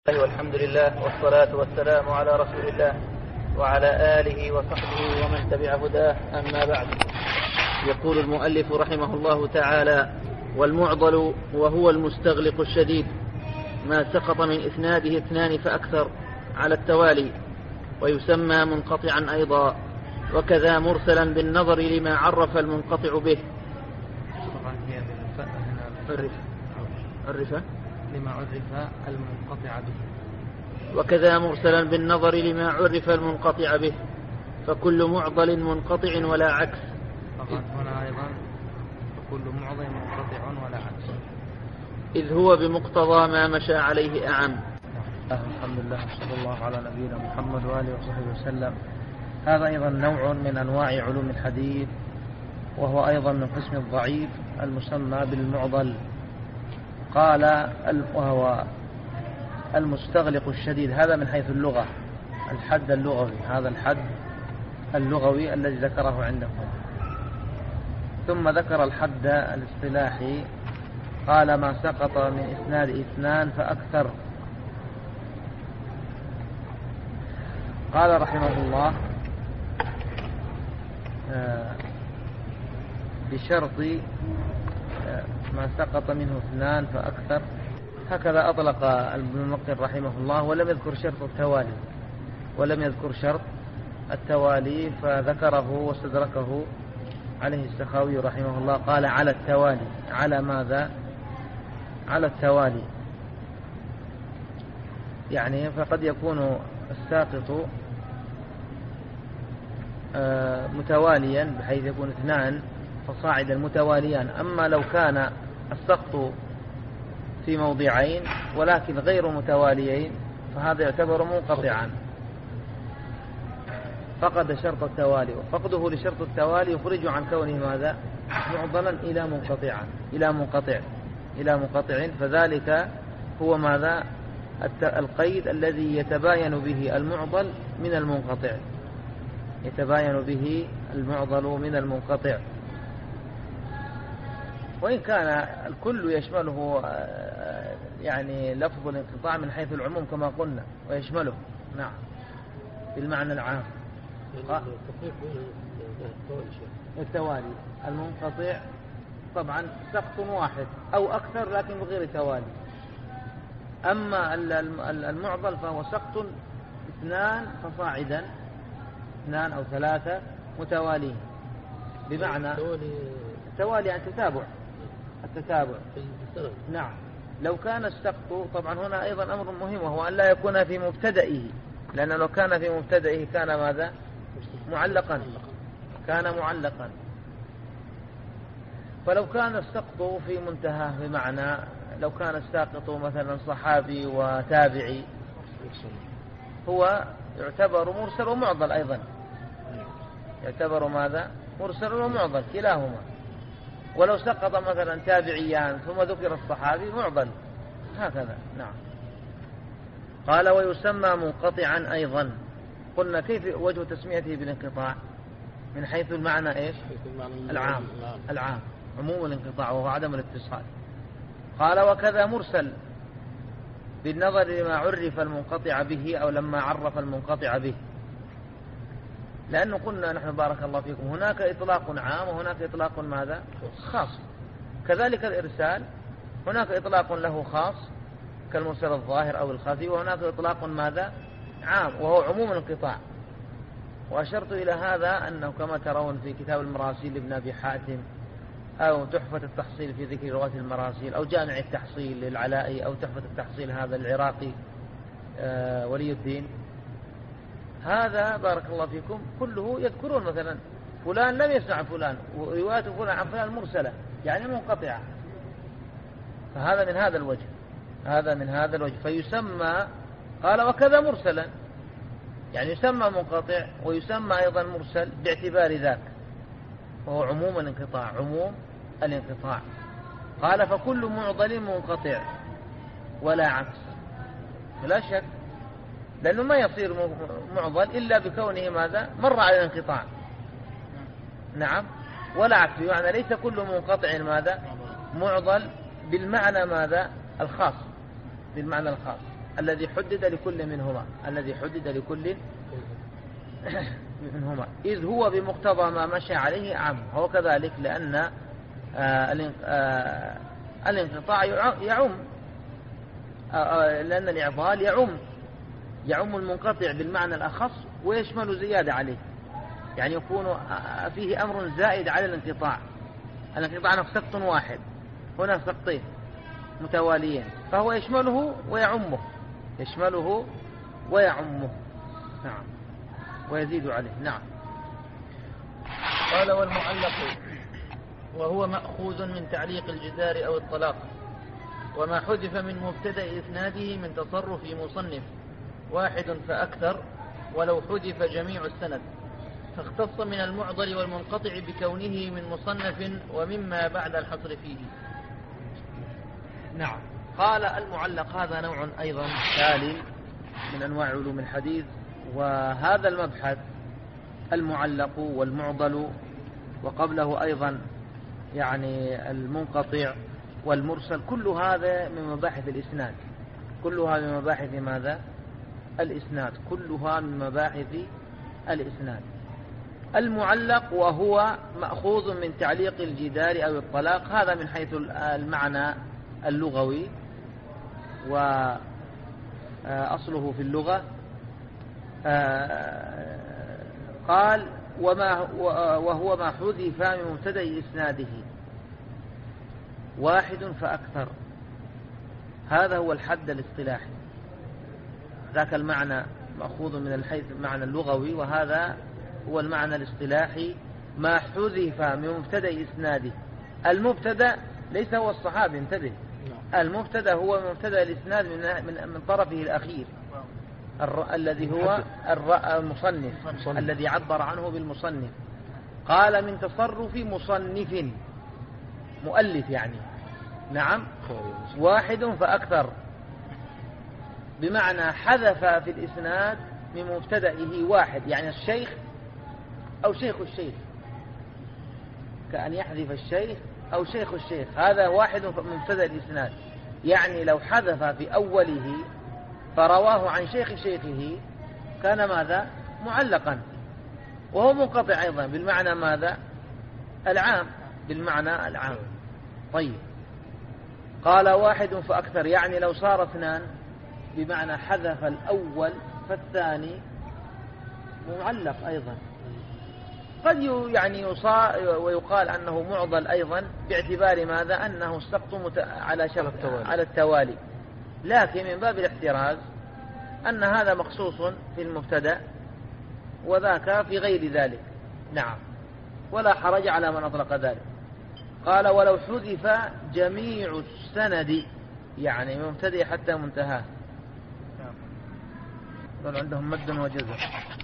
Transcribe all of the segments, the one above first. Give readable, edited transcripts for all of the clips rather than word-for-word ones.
والحمد لله والصلاة والسلام على رسول الله وعلى آله وصحبه ومن تبع هداه، أما بعد. يقول المؤلف رحمه الله تعالى: والمعضل وهو المستغلق الشديد ما سقط من إسناده اثنان فأكثر على التوالي، ويسمى منقطعا أيضا، وكذا مرسلا بالنظر لما عرف المنقطع به. عرف لما عرف المنقطع به، وكذا مرسلا بالنظر لما عرف المنقطع به، فكل معضل منقطع ولا عكس. فقط هنا أيضا فكل معضل منقطع ولا عكس، إذ هو بمقتضى ما مشى عليه أعم. الحمد لله، صلى الله على نبينا محمد وآله وصحبه وسلم. هذا أيضا نوع من أنواع علوم الحديث، وهو أيضا من قسم الضعيف المسمى بالمعضل. قال وهو المستغلق الشديد، هذا من حيث اللغة، الحد اللغوي، هذا الحد اللغوي الذي ذكره عندكم. ثم ذكر الحد الاصطلاحي، قال ما سقط من إسناد اثنان فأكثر. قال رحمه الله: بشرط ما سقط منه اثنان فأكثر. هكذا أطلق ابن المقر رحمه الله، ولم يذكر شرط التوالي، فذكره واستدركه عليه السخاوي رحمه الله. قال على التوالي. على ماذا؟ على التوالي، يعني فقد يكون الساقط متواليا بحيث يكون اثنان فصاعدا متواليان. أما لو كان السقط في موضعين ولكن غير متواليين فهذا يعتبر منقطعا، فقد شرط التوالي، وفقده لشرط التوالي يخرج عن كونه ماذا؟ معضلا إلى منقطع. فذلك هو ماذا؟ القيد الذي يتباين به المعضل من المنقطع، يتباين به المعضل من المنقطع. وإن كان الكل يشمله يعني لفظ الانقطاع من حيث العموم كما قلنا، ويشمله نعم بالمعنى العام. التوالي المنقطع طبعا سقط واحد أو أكثر لكن بغير توالي. أما المعضل فهو سقط اثنان فصاعدا، اثنان أو ثلاثة متوالين، بمعنى التوالي عن التتابع. نعم. لو كان السقط طبعا هنا أيضا أمر مهم، وهو أن لا يكون في مبتدئه، لأن لو كان في مبتدئه كان ماذا؟ معلقا. فلو كان السقط في منتهى، بمعنى لو كان الساقط مثلا صحابي وتابعي، هو يعتبر مرسل ومعضل أيضا، يعتبر ماذا؟ مرسل ومعضل كلاهما. ولو سقط مثلا تابعيان ثم ذكر الصحابي معضل، هكذا. نعم. قال ويسمى منقطعا أيضا. قلنا كيف وجه تسميته بالانقطاع؟ من حيث المعنى إيش؟ العام، عموم الانقطاع وهو عدم الاتصال. قال وكذا مرسل بالنظر لما عرف المنقطع به أو لما عرف المنقطع به. لأنه قلنا نحن بارك الله فيكم هناك إطلاق عام وهناك إطلاق ماذا؟ خاص. كذلك الإرسال هناك إطلاق له خاص كالمرسل الظاهر أو الخفي، وهناك إطلاق ماذا؟ عام وهو عموم الانقطاع. وأشرت إلى هذا أنه كما ترون في كتاب المراسيل لابن أبي حاتم، أو تحفة التحصيل في ذكر رواة المراسيل، أو جامع التحصيل للعلائي، أو تحفة التحصيل هذا العراقي ولي الدين، هذا بارك الله فيكم كله يذكرون مثلا فلان لم يسمع فلان، ورواية فلان عن فلان مرسلة يعني منقطعة. فهذا من هذا الوجه، فيسمى. قال وكذا مرسلا، يعني يسمى منقطع ويسمى أيضا مرسل باعتبار ذاك، وهو عموم الانقطاع. قال فكل معضل منقطع ولا عكس، لا شك، لأنه ما يصير معضل إلا بكونه ماذا؟ مر على الانقطاع. نعم. ولا عكس، يعني ليس كل منقطع ماذا؟ معضل بالمعنى ماذا؟ الخاص، بالمعنى الخاص. الذي حدد لكل منهما، الذي حدد لكل منهما، إذ هو بمقتضى ما مشى عليه أعم. هو كذلك لأن الانقطاع يعم، لأن الإعضال يعم المنقطع بالمعنى الأخص ويشمل زيادة عليه، يعني يكون فيه أمر زائد على الانقطاع. الانقطاع سقط واحد، هنا سقطين متواليين، فهو يشمله ويعمه، يشمله ويعمه. نعم، ويزيد عليه. نعم. قال والمعلق وهو مأخوذ من تعليق الجدار أو الطلاق، وما حذف من مبتدأ إسناده من تصرف مصنف واحد فأكثر ولو حذف جميع السند، فاختص من المعضل والمنقطع بكونه من مصنف ومما بعد الحصر فيه. نعم. قال المعلق هذا نوع أيضا تالي من أنواع علوم الحديث، وهذا المبحث المعلق والمعضل وقبله أيضا يعني المنقطع والمرسل، كل هذا من مباحث الإسناد، كلها من مباحث ماذا؟ الإسناد، كلها من مباحث الإسناد. المعلق وهو مأخوذ من تعليق الجدار أو الطلاق، هذا من حيث المعنى اللغوي وأصله في اللغة. قال وهو ما حذف من مبتدأ إسناده واحد فأكثر، هذا هو الحد الاصطلاحي، ذاك المعنى مأخوذ من حيث المعنى اللغوي، وهذا هو المعنى الاصطلاحي، ما حذف من مبتدأ إسناده. المبتدأ ليس هو الصحابي، انتبه، المبتدأ هو مبتدأ الإسناد من طرفه الأخير الذي هو المصنف الذي عبر عنه بالمصنف. قال من تصرف مصنف، مؤلف يعني. نعم. واحد فأكثر، بمعنى حذف في الإسناد من مبتدئه واحد، يعني الشيخ أو شيخ الشيخ، كأن يحذف الشيخ أو شيخ الشيخ، هذا واحد من مبتدأ الإسناد. يعني لو حذف في أوله فرواه عن شيخ شيخه كان ماذا؟ معلقا، وهو منقطع أيضا بالمعنى ماذا؟ العام، بالمعنى العام. طيب، قال واحد فأكثر، يعني لو صار اثنان بمعنى حذف الأول فالثاني معلق أيضا. قد يعني ويقال أنه معضل أيضا باعتبار ماذا؟ أنه السقط على التوالي، لكن من باب الاحتراز أن هذا مخصوص في المبتدأ وذاك في غير ذلك. نعم، ولا حرج على من أطلق ذلك. قال ولو حذف جميع السند، يعني من مبتدأ حتى منتهاه. يقول عندهم مد وجزر،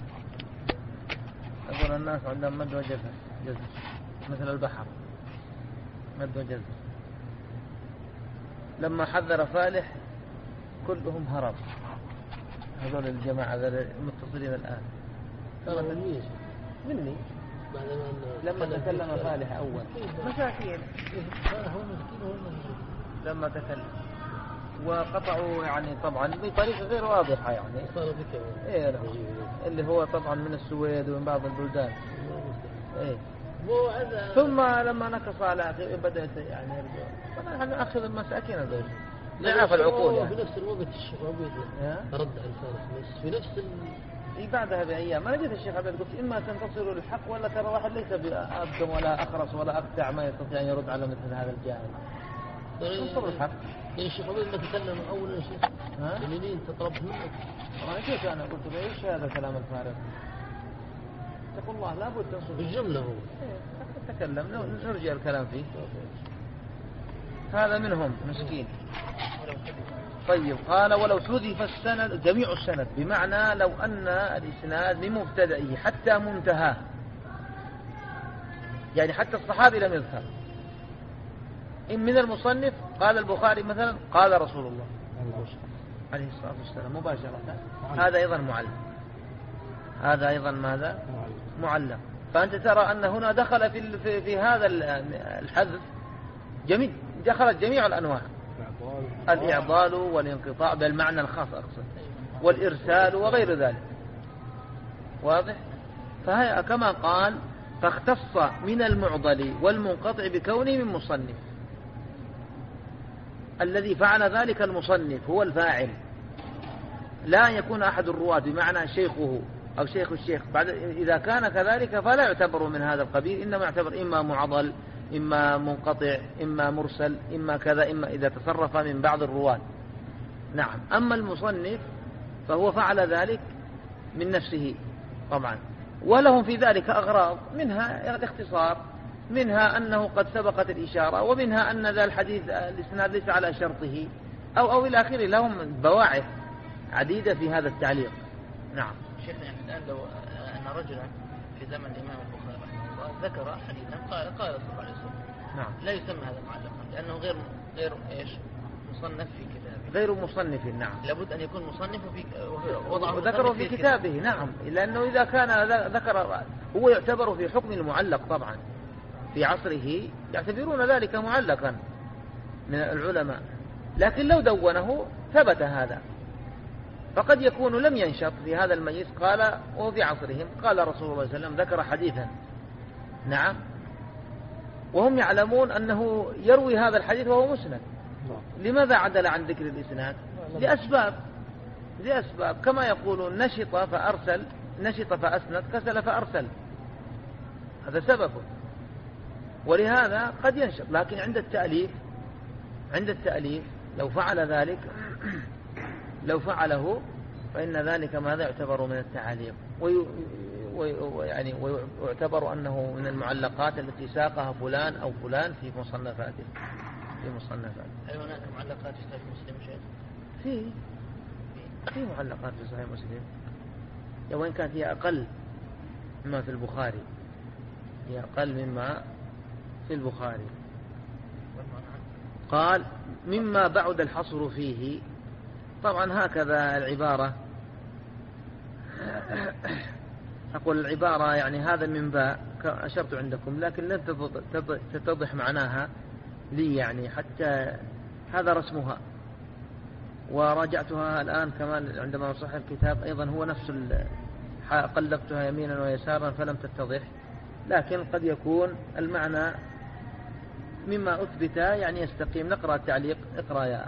يقول الناس عندهم مد وجزر، مثل البحر، مد وجزر. لما حذر فالح كلهم هرب، هذول الجماعة المتصلين الآن. مني لما تكلم فالح أول مساكين، لما تكلم وقطعوا يعني طبعا بطريقة غير واضحة، يعني إيه اللي هو طبعا من السويد ومن بعض البلدان. إيه. ثم لما نكص على بدأت يعني يرجع، طبعا نأخذ المساكين هذول نعرف العقول يعني. في نفس الوقت الشيخ عبيد رد على الفارس، بس في نفس بعدها بأيام ما جيت الشيخ عبيد قلت إما تنتصروا للحق ولا ترى واحد ليس بأبدم ولا أخرس ولا أقطع ما يستطيع أن يرد على مثل هذا الجاهل. انصر الحق. يعني الشيخ عبيد ما تكلم أولا يا شيخ منين تطلب منك؟ أنا كيف أنا قلت له إيش هذا كلام الفارغ؟ تقول الله لابد تنصر بالجملة هو. تكلم نرجع الكلام فيه. هذا منهم مسكين. طيب، قال ولو حذف السند جميع السند، بمعنى لو أن الإسناد من مبتدئه حتى منتهاه، يعني حتى الصحابي لم يذكر. إن من المصنف قال البخاري مثلا قال رسول الله عليه الصلاة والسلام مباشرة، هذا أيضا معلم، هذا أيضا ماذا؟ معلم. فأنت ترى أن هنا دخل في هذا الحذف دخلت جميع الأنواع، الإعضال والانقطاع بالمعنى الخاص أقصد، والإرسال وغير ذلك. واضح؟ فهي كما قال فاختص من المعضل والمنقطع بكونه من مصنف. الذي فعل ذلك المصنف هو الفاعل، لا يكون أحد الرواة بمعنى شيخه أو شيخ الشيخ. بعد إذا كان كذلك فلا يعتبر من هذا القبيل، إنما يعتبر إما معضل إما منقطع إما مرسل إما كذا، إما إذا تصرف من بعض الرواة. نعم. أما المصنف فهو فعل ذلك من نفسه طبعا، ولهم في ذلك أغراض، منها الاختصار، منها أنه قد سبقت الإشارة، ومنها أن ذا الحديث الإسناد ليس على شرطه أو إلى آخره. لهم بواعث عديدة في هذا التعليق. نعم. شيخنا يعني الآن لو أن رجلا في زمن الإمام البخاري رحمه الله ذكر حديثا قال صلى الله عليه وسلم، نعم، لا يسمى هذا معلقا لأنه غير إيش مصنف في كتابه، غير مصنف. نعم، لابد أن يكون مصنف في وذكره في كتابه. نعم، لأنه إذا كان ذكر هو يعتبر في حكم المعلق طبعا. في عصره يعتبرون ذلك معلقا من العلماء، لكن لو دونه ثبت هذا. فقد يكون لم ينشط في هذا المجلس قال، وفي عصرهم قال رسول الله صلى الله عليه وسلم ذكر حديثا. نعم، وهم يعلمون أنه يروي هذا الحديث وهو مسند. لماذا عدل عن ذكر الإسناد؟ لأسباب كما يقولون نشط فأرسل، نشط فأسند، كسل فأرسل، هذا سببه. ولهذا قد ينشط، لكن عند التأليف لو فعل ذلك، لو فعله فإن ذلك ماذا يعتبر من التعليق، ويعتبر أنه من المعلقات التي ساقها فلان أو فلان في مصنفاته. هل هناك معلقات في صحيح مسلم شيخ؟ في معلقات في صحيح مسلم، وإن كانت هي أقل مما في البخاري، هي أقل مما في البخاري. قال مما بعد الحصر فيه. طبعا هكذا العبارة، أقول العبارة يعني هذا من باء أشرت عندكم، لكن لن تتضح معناها لي، يعني حتى هذا رسمها، وراجعتها الآن كمان عندما أصحح الكتاب أيضا هو نفس قلبتها يمينا ويسارا فلم تتضح، لكن قد يكون المعنى مما أثبت يعني يستقيم. نقرأ التعليق، اقرأ يا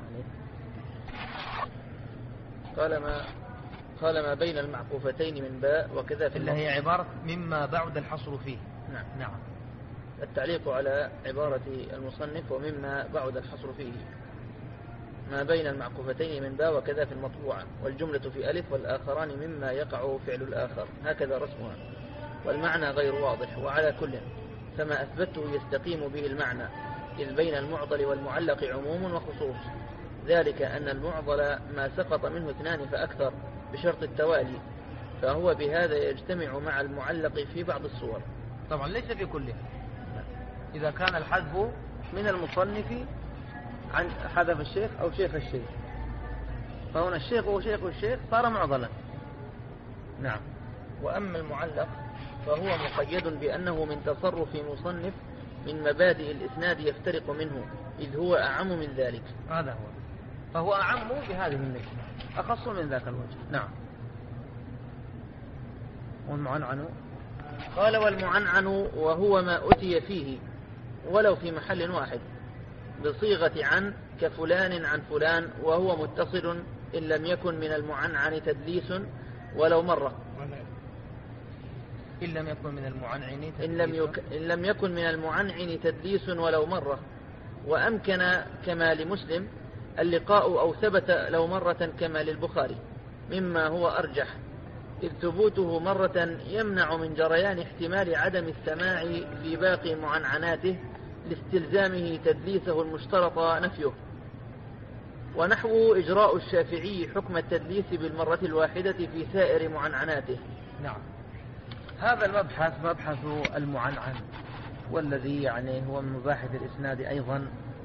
قال ما بين المعقوفتين من باء وكذا في اللي هي عبارة مما بعد الحصر فيه. نعم. التعليق على عبارة المصنف ومما بعد الحصر فيه. ما بين المعقوفتين من باء وكذا في المطبوعة، والجملة في ألف والآخران مما يقع فعل الآخر، هكذا رسمها، والمعنى غير واضح. وعلى كل فما أثبته يستقيم به المعنى، إذ بين المعضل والمعلق عموم وخصوص، ذلك أن المعضل ما سقط منه اثنان فأكثر بشرط التوالي، فهو بهذا يجتمع مع المعلق في بعض الصور. طبعا ليس في كلها. إذا كان الحذف من المصنف عن حذف الشيخ أو شيخ الشيخ، فهنا الشيخ وشيخ الشيخ صار معضلا. نعم. وأما المعلق فهو مقيد بأنه من تصرف مصنف من مبادئ الإسناد يفترق منه، إذ هو أعم من ذلك. هذا هو، فهو أعم بهذه النسبة، أخص من ذاك الوجه. نعم. والمعنعن قال والمعنعن وهو ما أتي فيه ولو في محل واحد بصيغة عن كفلان عن فلان، وهو متصل إن لم يكن من المعنعن تدليس ولو مرة. إن لم يكن من المعنعن إن لم يكن من المعنعن تدليس ولو مرة. وأمكن كما لمسلم اللقاء أو ثبت لو مرة كما للبخاري، مما هو أرجح، إذ ثبوته مرة يمنع من جريان احتمال عدم السماع في باقي معنعناته لاستلزامه تدليسه المشترط نفيه. ونحو إجراء الشافعي حكم التدليس بالمرة الواحدة في سائر معنعناته. نعم. هذا المبحث مبحث المعنعن، والذي يعني هو من مباحث الإسناد أيضا.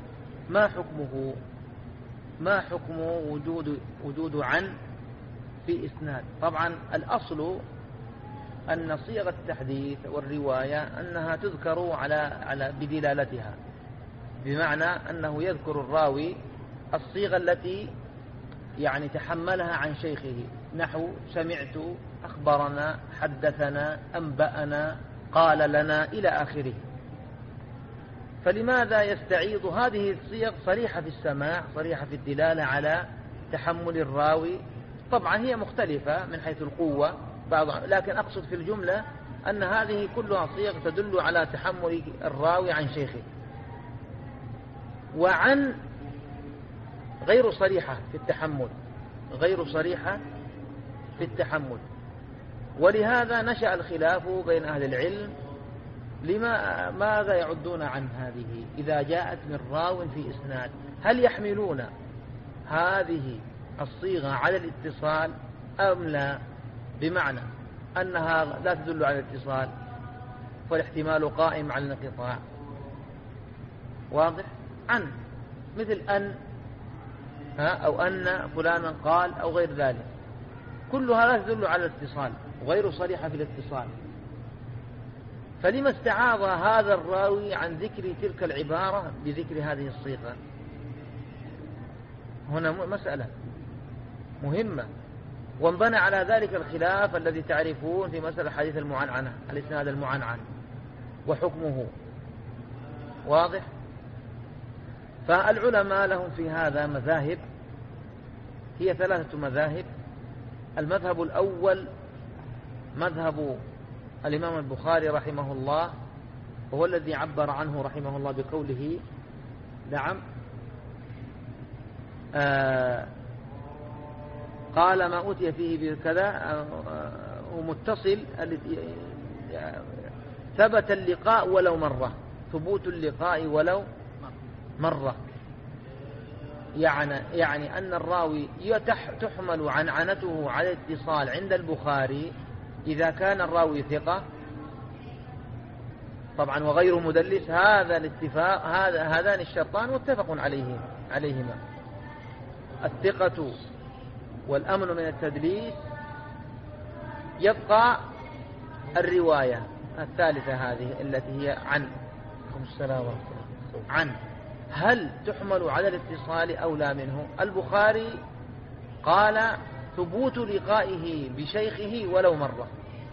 ما حكم وجود عن في إسناد؟ طبعا الأصل أن صيغة التحديث والرواية أنها تذكر على بدلالتها، بمعنى أنه يذكر الراوي الصيغة التي يعني تحملها عن شيخه، نحو سمعت، أخبرنا، حدثنا، أنبأنا، قال لنا، إلى آخره. فلماذا يستعيض هذه الصيغ صريحة في السماع، صريحة في الدلالة على تحمل الراوي؟ طبعا هي مختلفة من حيث القوة لكن أقصد في الجملة أن هذه كلها صيغ تدل على تحمل الراوي عن شيخه. وعن غير صريحة في التحمل، غير صريحة في التحمل. ولهذا نشأ الخلاف بين أهل العلم ماذا يعدون عن هذه إذا جاءت من راو في إسناد، هل يحملون هذه الصيغة على الاتصال أم لا؟ بمعنى أنها لا تدل على الاتصال فالاحتمال قائم على الانقطاع، واضح؟ عن مثل أن أو أن فلانا قال أو غير ذلك، كلها لا تدل على الاتصال وغير صريحة في الاتصال. فلما استعاض هذا الراوي عن ذكر تلك العبارة بذكر هذه الصيغة؟ هنا مسألة مهمة، وانبنى على ذلك الخلاف الذي تعرفون في مسألة حديث المعنعنة، الإسناد المعنعن وحكمه، واضح؟ فالعلماء لهم في هذا مذاهب، هي 3 مذاهب. المذهب الأول مذهب الإمام البخاري رحمه الله، وهو الذي عبر عنه رحمه الله بقوله نعم قال ما أوتي فيه بكذا ومتصل ثبت اللقاء ولو مرة، ثبوت اللقاء ولو مرة، يعني أن الراوي تحمل عنعنته على الاتصال عند البخاري إذا كان الراوي ثقة طبعا وغير مدلس. هذا الاتفاق، هذان الشرطان متفق عليهما، الثقة والأمن من التدليس. يبقى الرواية الثالثة هذه التي هي عن هل تحمل على الاتصال أو لا منه؟ البخاري قال ثبوت لقائه بشيخه ولو مرة،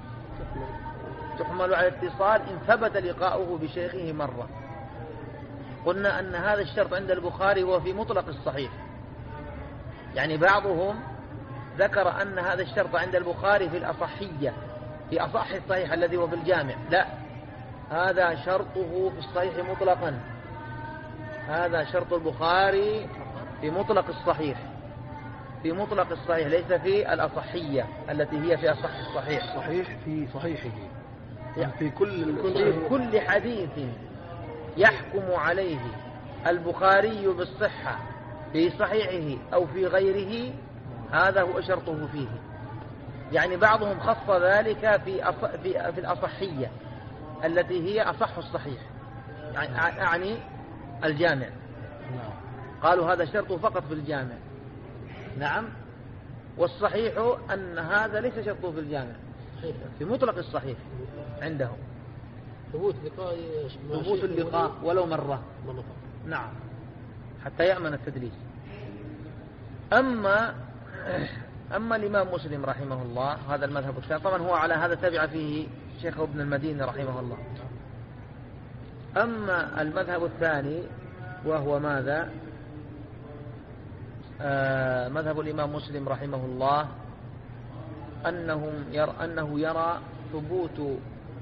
تحمل على الاتصال إن ثبت لقاؤه بشيخه مرة. قلنا أن هذا الشرط عند البخاري هو في مطلق الصحيح، يعني بعضهم ذكر أن هذا الشرط عند البخاري في الأصحية، في أصح الصحيح الذي هو بالجامع. لا، هذا شرطه في الصحيح مطلقا، هذا شرط البخاري في مطلق الصحيح، في مطلق الصحيح، ليس في الأصحية التي هي في أصح الصحيح. صحيح في صحيحه، يعني في كل حديث يحكم عليه البخاري بالصحة في صحيحه أو في غيره، هذا هو شرطه فيه. يعني بعضهم خص ذلك في الأصحية التي هي أصح الصحيح، يعني الجامع. قالوا هذا شرطه فقط في الجامع. نعم، والصحيح أن هذا ليس شرطه في الجامع، في مطلق الصحيح عندهم ثبوت اللقاء ولو مرة. نعم، حتى يأمن التدليس. أما الإمام مسلم رحمه الله هذا المذهب الثاني، طبعا هو على هذا تبع فيه شيخ ابن المديني رحمه الله. أما المذهب الثاني وهو ماذا؟ مذهب الإمام مسلم رحمه الله أنه يرى ثبوت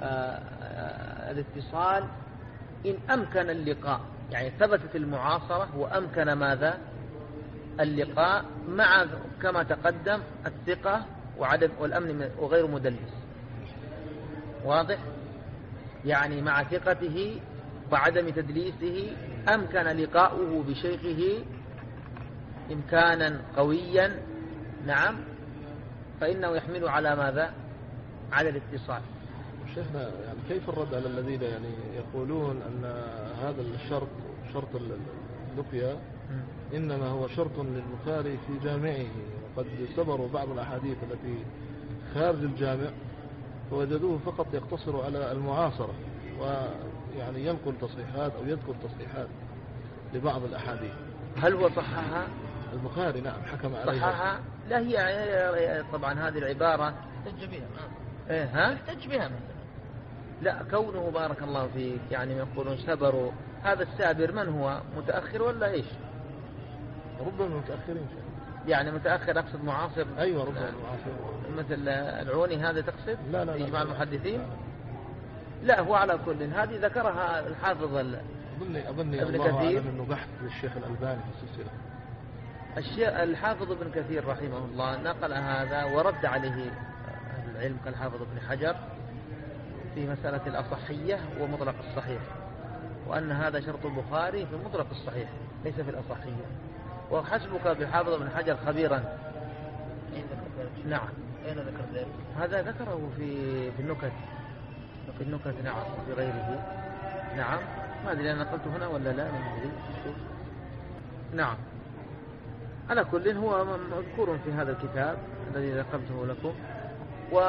الاتصال إن أمكن اللقاء، يعني ثبتت المعاصرة وأمكن ماذا؟ اللقاء، مع كما تقدم الثقة وعدم والأمن وغير مدلس. واضح؟ يعني مع ثقته وعدم تدليسه أمكن لقاؤه بشيخه إمكانا قويا، نعم، فإنه يحمل على ماذا؟ على الاتصال. شيخنا، يعني كيف الرد على الذين يعني يقولون أن هذا الشرط، شرط اللقيا، إنما هو شرط للبخاري في جامعه، وقد سبروا بعض الأحاديث التي خارج الجامع فوجدوه فقط يقتصر على المعاصرة، ويعني ينقل تصحيحات أو يذكر تصحيحات. لبعض الأحاديث. هل هو صححها؟ البخاري نعم حكم عليها. صححها؟ لا، هي طبعا هذه العبارة احتج بها. إيه ها؟ احتج بها مثلا. لا، كونه بارك الله فيك يعني يقولون سبروا، هذا السابر من هو؟ متأخر ولا إيش؟ ربما متأخرين يعني متأخر أقصد معاصر. أيوة ربما معاصر مثل العوني هذا تقصد؟ لا لا إجماع لا المحدثين؟ لا، هو على كل هذه ذكرها الحافظ أظني ابن الله كثير. أعلم أنه بحث للشيخ الألباني في السلسلة. الحافظ ابن كثير رحمه الله نقل هذا ورد عليه أهل العلم كالحافظ ابن حجر في مسألة الأصحية ومطلق الصحيح، وأن هذا شرط البخاري في مطلق الصحيح ليس في الأصحية. وحسبك بالحافظ ابن حجر خبيرا. أين ذكر ذلك؟ نعم. أين ذكر ذلك؟ هذا ذكره في النكت. في النكت نعم، في غيره. نعم، ما أدري أنا نقلته هنا ولا لا، ما أدري. نعم، على كل هو مذكور في هذا الكتاب الذي ذكرته لكم. و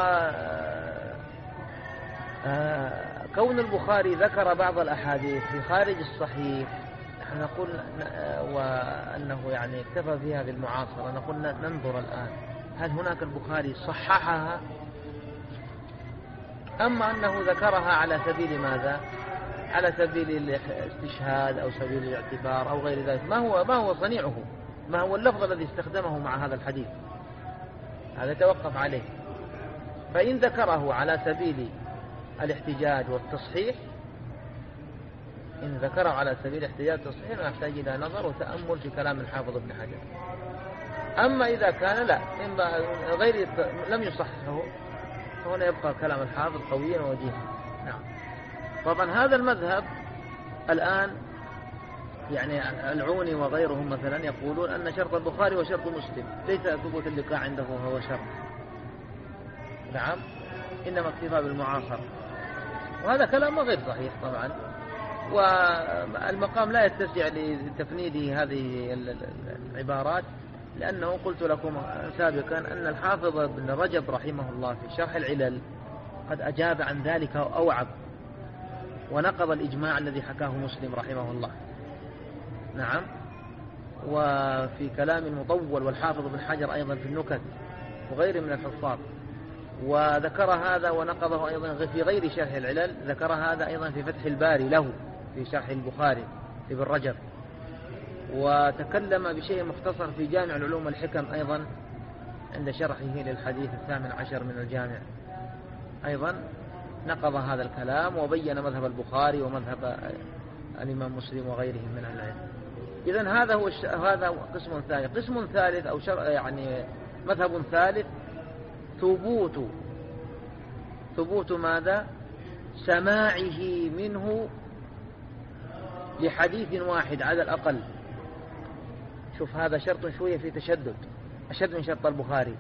كون البخاري ذكر بعض الأحاديث في خارج الصحيح، نحن نقول وأنه يعني اكتفى فيها بالمعاصرة، نقول ننظر الآن هل هناك البخاري صححها، أما أنه ذكرها على سبيل ماذا؟ على سبيل الاستشهاد أو سبيل الاعتبار أو غير ذلك. ما هو صنيعه؟ ما هو اللفظ الذي استخدمه مع هذا الحديث؟ هذا توقف عليه. فإن ذكره على سبيل الاحتجاج والتصحيح، إن ذكره على سبيل الاحتجاج والتصحيح نحتاج إلى نظر وتأمل في كلام الحافظ ابن حجر. أما إذا كان لا غير لم يصححه، فهنا يبقى كلام الحافظ قويا ووجيها. نعم. طبعا هذا المذهب الآن يعني العوني وغيرهم مثلا يقولون أن شرط البخاري وشرط مسلم ليس ثبوت اللقاء عنده هو شرط. نعم، إنما اكتفاء بالمعاصرة، وهذا كلام غير صحيح طبعا. والمقام لا يتسع لتفنيد هذه العبارات، لأنه قلت لكم سابقا أن الحافظ ابن رجب رحمه الله في شرح العلل قد أجاب عن ذلك وأوعب، ونقض الإجماع الذي حكاه مسلم رحمه الله. نعم. وفي كلام مطول، والحافظ ابن حجر أيضا في النكت وغير من الحفاظ، وذكر هذا ونقضه أيضا في غير شرح العلل، ذكر هذا أيضا في فتح الباري له في شرح البخاري ابن رجب، وتكلم بشيء مختصر في جامع العلوم والحكم أيضا عند شرحه للحديث 18 من الجامع، أيضا نقض هذا الكلام وبين مذهب البخاري ومذهب الإمام مسلم وغيرهم من أهل العلم. إذن هذا قسم ثاني. قسم ثالث أو يعني مذهب ثالث، ثبوت ماذا؟ سماعه منه لحديث واحد على الأقل. شوف، هذا شرط شوية في تشدد، أشد من شرط البخاري.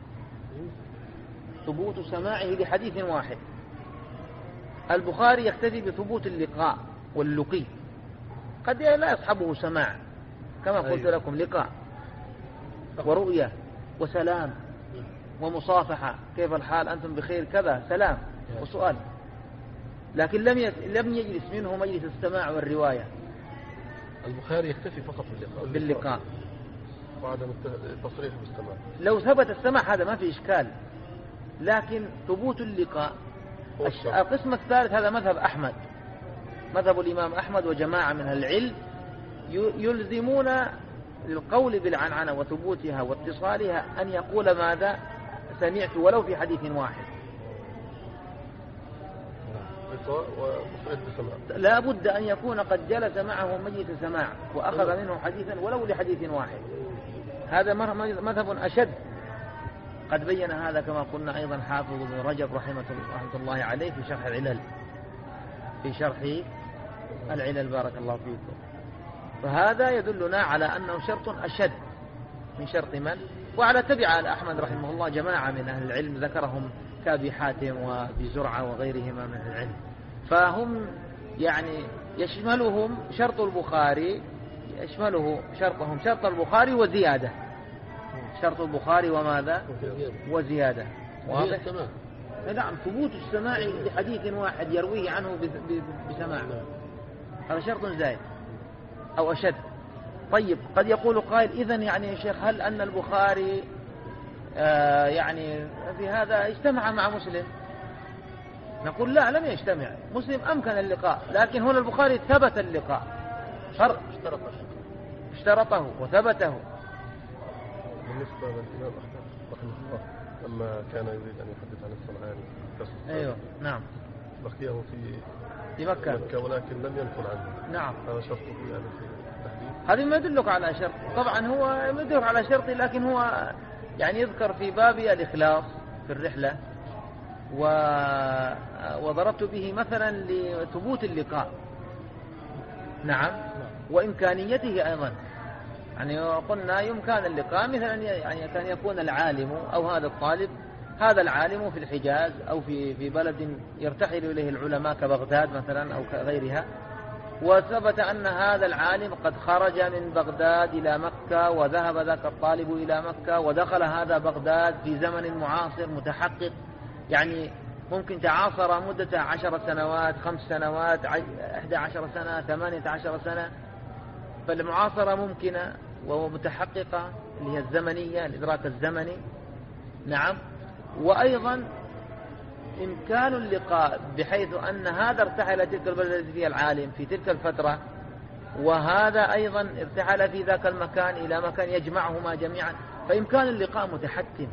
ثبوت سماعه لحديث واحد. البخاري يكتفي بثبوت اللقاء واللقي، قد لا يصحبه سماع، كما قلت لكم لقاء ورؤية وسلام ومصافحة، كيف الحال أنتم بخير كذا، سلام وسؤال، لكن لم يجلس منه مجلس السماع والرواية. البخاري يكتفي فقط باللقاء وعدم التصريح بالسماع. لو ثبت السماع هذا ما في إشكال، لكن ثبوت اللقاء. القسم الثالث هذا مذهب أحمد، مذهب الإمام أحمد وجماعة من العلم يلزمون للقول بالعنعنة وثبوتها واتصالها أن يقول ماذا؟ سمعت، ولو في حديث واحد. لا بد أن يكون قد جلس معه مجلس سماع وأخذ منه حديثا ولو لحديث واحد. هذا مذهب أشد، قد بين هذا كما قلنا أيضا حافظ ابن رجب رحمة الله عليه في شرح العلل، في شرح العلل بارك الله فيكم. فهذا يدلنا على أنه شرط أشد من شرط من؟ وعلى تبع على أحمد رحمه الله جماعة من أهل العلم ذكرهم كأبي حاتم وأبي زرعة وغيرهما من أهل العلم، فهم يعني يشملهم شرط البخاري، يشمله شرطهم شرط البخاري وزيادة، شرط البخاري وماذا؟ وزيادة. واضح؟ نعم، ثبوت السماع لحديث واحد يرويه عنه بسماع، هذا شرط زائد. أو أشد. طيب قد يقول قائل إذن يعني يا شيخ هل أن البخاري يعني في هذا اجتمع مع مسلم؟ نقول لا، لم يجتمع. مسلم أمكن اللقاء، لكن هنا البخاري ثبت اللقاء، اشترطه وثبته. بالنسبة للإمام أحمد رحمه الله لما كان يريد أن يحدث عن الصنعاني أيوه نعم لقيه في مكة ولكن لم ينقل عنه. نعم. هذا شرطه يعني في التحديث. هذه ما يدلك على شرط، طبعا هو يدلك على شرط، لكن هو يعني يذكر في باب الإخلاص في الرحلة، وضربت به مثلا لثبوت اللقاء. نعم. وإمكانيته أيضا، يعني قلنا يمكن اللقاء مثلا، يعني كان يكون العالم أو هذا الطالب، هذا العالم في الحجاز أو في بلد يرتحل إليه العلماء كبغداد مثلا أو كغيرها، وثبت أن هذا العالم قد خرج من بغداد إلى مكة، وذهب ذاك الطالب إلى مكة، ودخل هذا بغداد في زمن معاصر متحقق، يعني ممكن تعاصر مدة 10 سنوات 5 سنوات 11 سنة 18 سنة، فالمعاصرة ممكنة ومتحققة اللي هي الزمنية، الإدراك الزمني. نعم. وأيضا إمكان اللقاء بحيث أن هذا ارتحل تلك البلد التي فيها العالم في تلك الفترة، وهذا أيضا ارتحل في ذاك المكان إلى مكان يجمعهما جميعا، فإمكان اللقاء متحتم.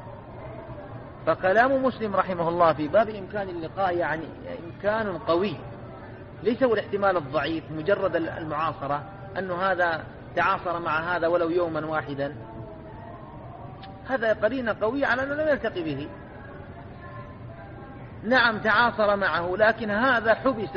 فكلام مسلم رحمه الله في باب إمكان اللقاء يعني إمكان قوي، ليس هو الاحتمال الضعيف مجرد المعاصرة، أنه هذا تعاصر مع هذا ولو يوما واحدا، هذا قرينة قوية على أنه لم يلتقي به. نعم تعاصر معه، لكن هذا حبس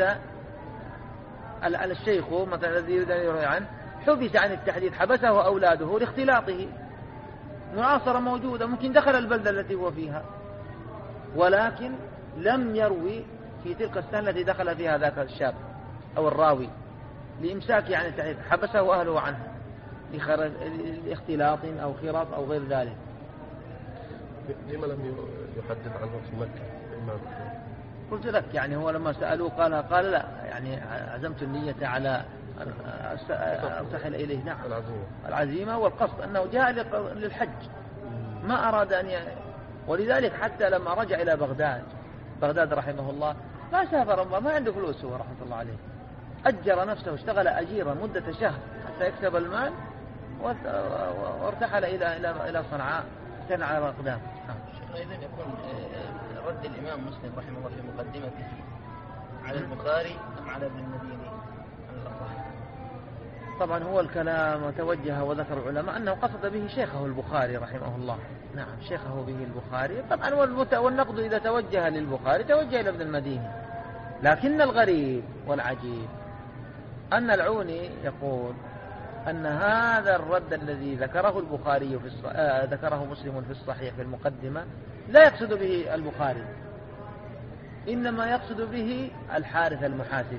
الشيخ مثلا الذي يريد أن يروي عنه، حبس عن التحديث، حبسه أولاده لاختلاطه. معاصرة موجودة، ممكن دخل البلدة التي هو فيها، ولكن لم يروي في تلك السنة التي دخل فيها ذاك الشاب أو الراوي، لإمساكه عن التحديث، حبسه أهله عنه لاختلاط أو خراط أو غير ذلك. لما لم يحدث عنه في مكة الإمام؟ قلت لك يعني هو لما سألوه قال لا، يعني عزمت النية على أرتحل إليه. نعم. العزيمة والقصد أنه جاء للحج، ما أراد أن ولذلك حتى لما رجع إلى بغداد رحمه الله ما سافر، ما عنده فلوس هو رحمة الله عليه، أجر نفسه، اشتغل أجيرا مدة شهر حتى يكسب المال، وارتحل إلى صنعاء كان على أقدام. أيضا يكون رد الإمام مسلم رحمه الله في مقدمته على البخاري أم على ابن المديني على الأصح؟ طبعا هو الكلام توجه وذكر العلماء أنه قصد به شيخه البخاري رحمه الله. نعم شيخه به البخاري طبعا، والنقد إذا توجه للبخاري توجه إلى ابن المديني. لكن الغريب والعجيب أن العوني يقول أن هذا الرد الذي ذكره البخاري ذكره مسلم في الصحيح في المقدمة لا يقصد به البخاري، إنما يقصد به الحارث المحاسبي،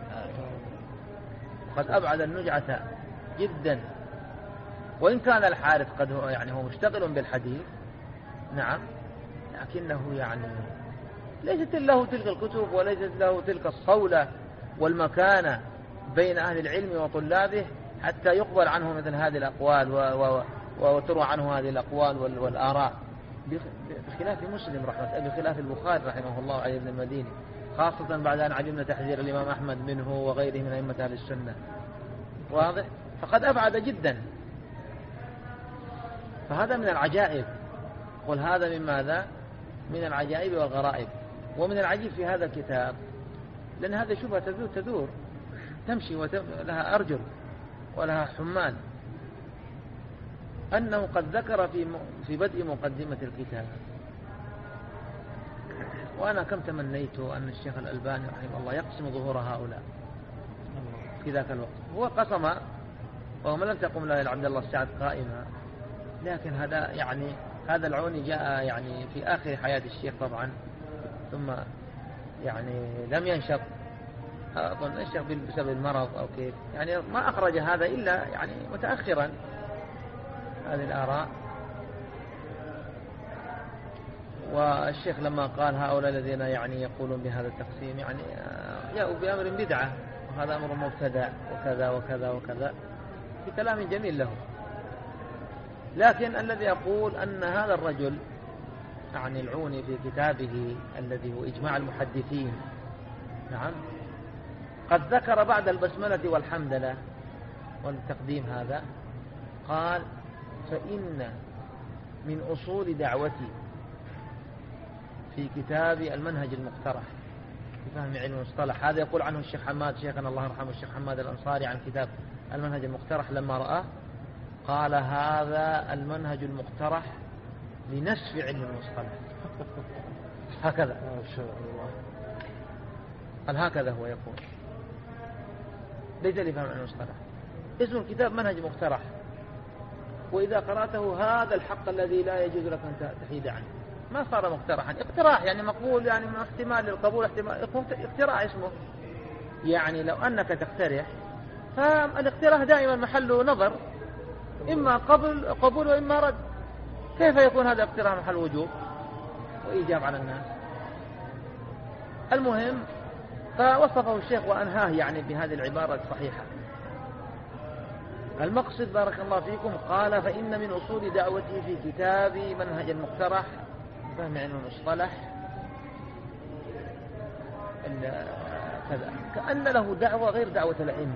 قد أبعد النجعة جدا. وإن كان الحارث قد هو يعني هو مشتغل بالحديث، نعم، لكنه يعني ليست له تلك الكتب وليست له تلك الصولة والمكانة بين أهل العلم وطلابه حتى يقبل عنه مثل هذه الأقوال وتروى عنه هذه الأقوال والآراء، بخلاف مسلم بخلاف البخاري رحمه الله علي بن المديني، خاصة بعد أن علمنا تحذير الإمام أحمد منه وغيره من أئمة أهل السنة. واضح؟ فقد أبعد جدا. فهذا من العجائب، قل هذا من ماذا؟ من العجائب والغرائب. ومن العجيب في هذا الكتاب، لأن هذا شبهة تدور تمشي لها أرجل ولها حمال، أنه قد ذكر في بدء مقدمة الكتاب، وأنا كم تمنيت أن الشيخ الألباني رحمه الله يقسم ظهور هؤلاء في ذاك الوقت. هو قسم وهم لم تقم له عبد الله السعد قائمة، لكن هذا العوني جاء يعني في آخر حياة الشيخ طبعا، ثم يعني لم ينشط، أظن انشغ بسبب المرض أو كيف، يعني ما أخرج هذا إلا يعني متأخرا هذه الآراء. والشيخ لما قال هؤلاء الذين يعني يقولون بهذا التقسيم يعني جاءوا بأمر بدعة وهذا أمر مبتدأ وكذا وكذا وكذا، في كلام جميل له. لكن الذي يقول أن هذا الرجل يعني العوني في كتابه الذي هو إجماع المحدثين، نعم، قد ذكر بعد البسملة والحمدلة والتقديم هذا، قال: فإن من أصول دعوتي في كتاب المنهج المقترح في فهم علم المصطلح. هذا يقول عنه الشيخ حماد، شيخنا الله يرحمه الشيخ حماد الأنصاري، عن كتاب المنهج المقترح لما رآه قال: هذا المنهج المقترح لنسف علم المصطلح. هكذا قال، هكذا هو يقول، ليس لفهم علم المصطلح. اسم الكتاب منهج مقترح، وإذا قرأته هذا الحق الذي لا يجوز لك أن تحيد عنه. ما صار مقترحا، اقتراح يعني مقبول، يعني من احتمال للقبول احتمال، اقتراح اسمه. يعني لو أنك تقترح، فالاقتراح دائما محل نظر، إما قبول وإما رد. كيف يكون هذا اقتراح محل وجوب وإيجاب على الناس؟ المهم، فوصفه الشيخ وأنهاه يعني بهذه العبارة الصحيحة. المقصد بارك الله فيكم، قال: فإن من أصول دعوتي في كتابي منهج المقترح فهم علم المصطلح كذا، كأن له دعوة غير دعوة الأئمة.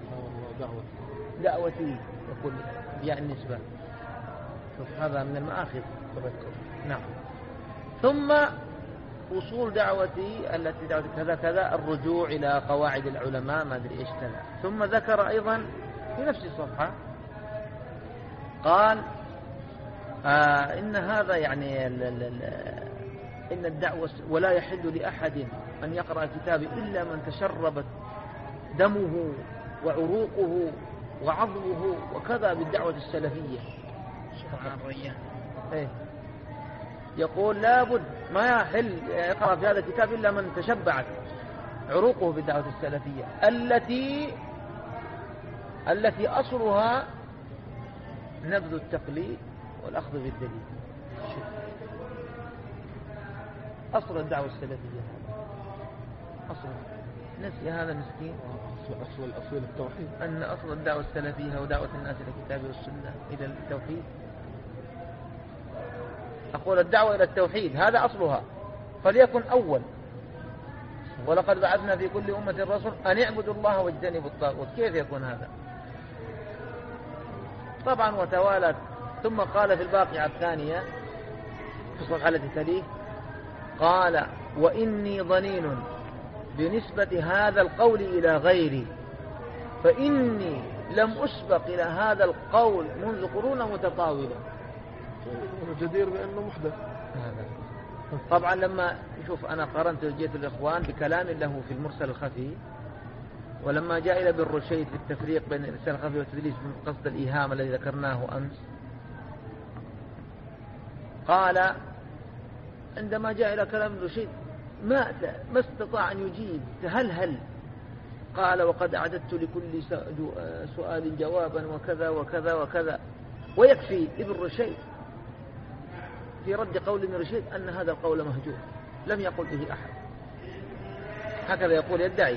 دعوتي يقول يعني النسبة، شوف هذا من المآخذ تذكر. نعم. ثم أصول دعوتي التي دعوتي كذا كذا، الرجوع إلى قواعد العلماء، ما أدري إيش كذا. ثم ذكر أيضا في نفس الصفحة قال: إن هذا يعني إن الدعوة ولا يحل لأحد أن يقرأ كتابي إلا من تشربت دمه وعروقه وعظمه وكذا بالدعوة السلفية. يقول: لابد ما يحل يقرأ في هذا الكتاب إلا من تشبعت عروقه بالدعوة السلفية التي أصلها نبذ التقليد والأخذ بالدليل. أصل الدعوة السلفية أصل نسي هذا المسكين. أصل التوحيد، أن أصل الدعوة السلفية هو دعوة الناس إلى الكتاب والسنة، إلى التوحيد. أقول الدعوة إلى التوحيد هذا أصلها، فليكن أول. ولقد بعثنا في كل أمة رسول أن اعبدوا الله واجتنبوا الطاغوت. كيف يكون هذا؟ طبعا وتوالت. ثم قال في الباقعة الثانية في الصفحة التي تليه، قال: وإني ضنين بنسبة هذا القول إلى غيري، فإني لم أسبق إلى هذا القول منذ قرون متطاولة. جدير بأنه محدث. طبعا لما شوف أنا قارنت جيت الإخوان بكلام له في المرسل الخفي، ولما جاء إلى ابن رشيد في التفريق بين الإرسال الخفي والتدليس من قصد الإيهام الذي ذكرناه أمس، قال عندما جاء إلى كلام ابن رشيد ما استطاع أن يجيب، تهلهل. قال: وقد أعددت لكل سؤال جوابا وكذا وكذا وكذا. ويكفي ابن رشيد في رد قول ابن رشيد أن هذا القول مهجور لم يقل به أحد، هكذا يقول يدعي.